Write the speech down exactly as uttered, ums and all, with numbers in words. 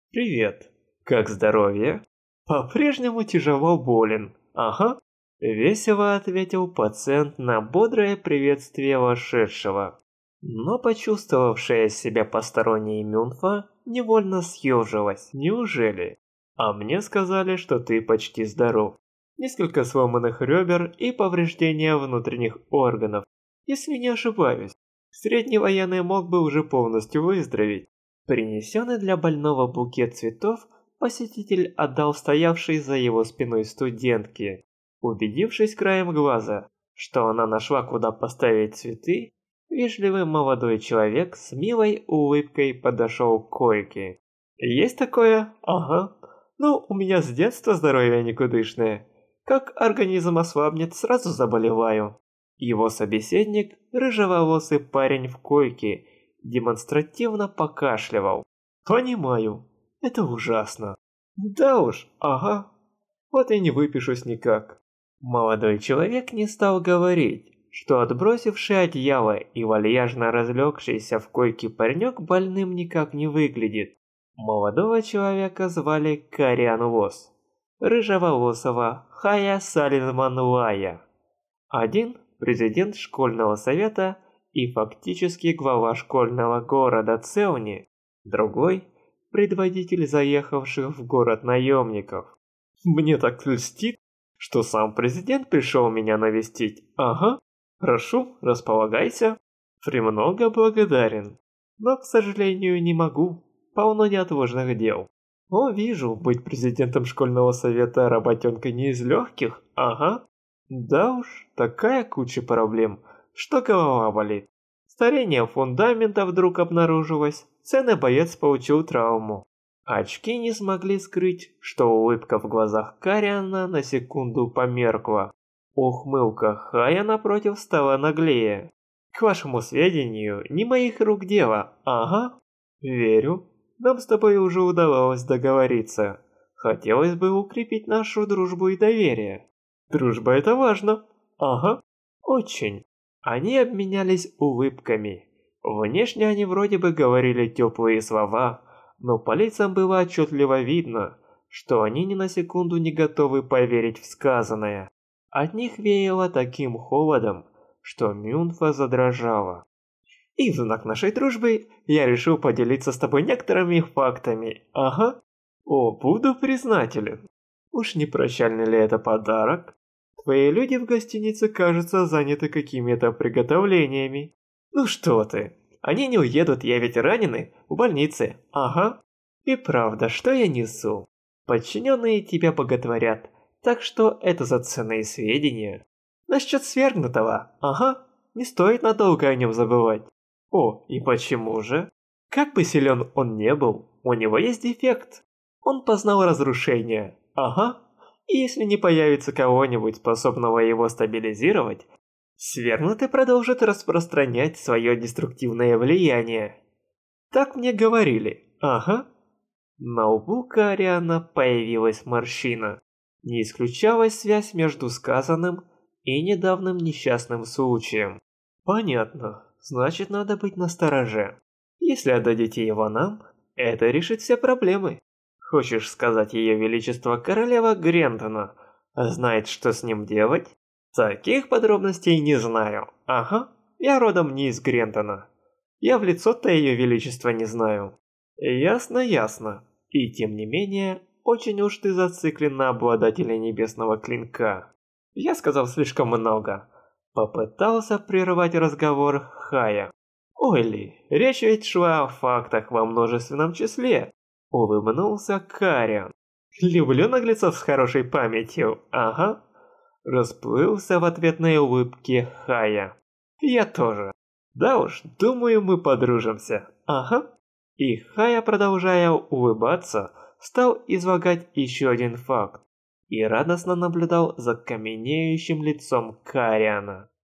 Привет. Как здоровье? По-прежнему тяжело болен. Ага. Весело ответил пациент на бодрое приветствие вошедшего. Но почувствовавшая себя посторонняя Мюнфа невольно съежилась. Неужели? А мне сказали, что ты почти здоров. Несколько сломанных ребер и повреждения внутренних органов. Если не ошибаюсь, средний военный мог бы уже полностью выздороветь. Принесенный для больного букет цветов посетитель отдал стоявшей за его спиной студентке. Убедившись краем глаза, что она нашла куда поставить цветы, вежливый молодой человек с милой улыбкой подошел к койке. «Есть такое? Ага. Ну, у меня с детства здоровье никудышное. Как организм ослабнет, сразу заболеваю». Его собеседник, рыжеволосый парень в койке, демонстративно покашливал. «Понимаю, это ужасно». «Да уж, ага. Вот и не выпишусь никак». Молодой человек не стал говорить, что отбросивший одеяло и вальяжно разлегшийся в койке паренек больным никак не выглядит. Молодого человека звали Кариан Лос, рыжеволосого Хая Салиман Лая. Один президент школьного совета и фактически глава школьного города Целни, другой предводитель заехавших в город наемников. Мне так льстит, что сам президент пришел меня навестить. Ага, прошу, располагайся. Премного благодарен. Но, к сожалению, не могу. Полно неотложных дел. О, вижу, быть президентом школьного совета работенка не из легких. Ага. Да уж, такая куча проблем, что голова болит. Старение фундамента вдруг обнаружилось. Ценный боец получил травму. Очки не смогли скрыть, что улыбка в глазах Кариана на секунду померкла. Ухмылка Хая напротив стала наглее. К вашему сведению, не моих рук дело, ага. Верю, нам с тобой уже удавалось договориться. Хотелось бы укрепить нашу дружбу и доверие. Дружба это важно, ага, очень. Они обменялись улыбками. Внешне они вроде бы говорили теплые слова, но по лицам было отчетливо видно, что они ни на секунду не готовы поверить в сказанное. От них веяло таким холодом, что Мюнфа задрожала. И в знак нашей дружбы я решил поделиться с тобой некоторыми фактами. Ага. О, буду признателен. Уж не прощальный ли это подарок? Твои люди в гостинице, кажется, заняты какими-то приготовлениями. Ну что ты? Они не уедут, я ведь раненый, в больнице, ага. И правда, что я несу? Подчиненные тебя боготворят, так что это за ценные сведения. Насчет свергнутого, ага, не стоит надолго о нем забывать. О, и почему же? Как бы силен он не был, у него есть дефект. Он познал разрушение, ага. И если не появится кого-нибудь, способного его стабилизировать, свергнутый продолжит распространять свое деструктивное влияние. Так мне говорили, ага. На лбу Кариана появилась морщина. Не исключалась связь между сказанным и недавним несчастным случаем. Понятно, значит надо быть настороже. Если отдадите его нам, это решит все проблемы. Хочешь сказать, Ее Величество Королева Грентона знает, что с ним делать? Таких подробностей не знаю. Ага, я родом не из Грентона. Я в лицо-то Ее Величества не знаю. Ясно, ясно. И тем не менее, очень уж ты зациклен на обладателе небесного клинка. Я сказал слишком много. Попытался прервать разговор Хая. Ой ли, речь ведь шла о фактах во множественном числе. Улыбнулся Кариан. Люблю наглецов с хорошей памятью, ага. Расплылся в ответной улыбке Хая. Я тоже. Да уж, думаю, мы подружимся, ага. И Хая, продолжая улыбаться, стал излагать еще один факт. И радостно наблюдал за каменеющим лицом Кариана.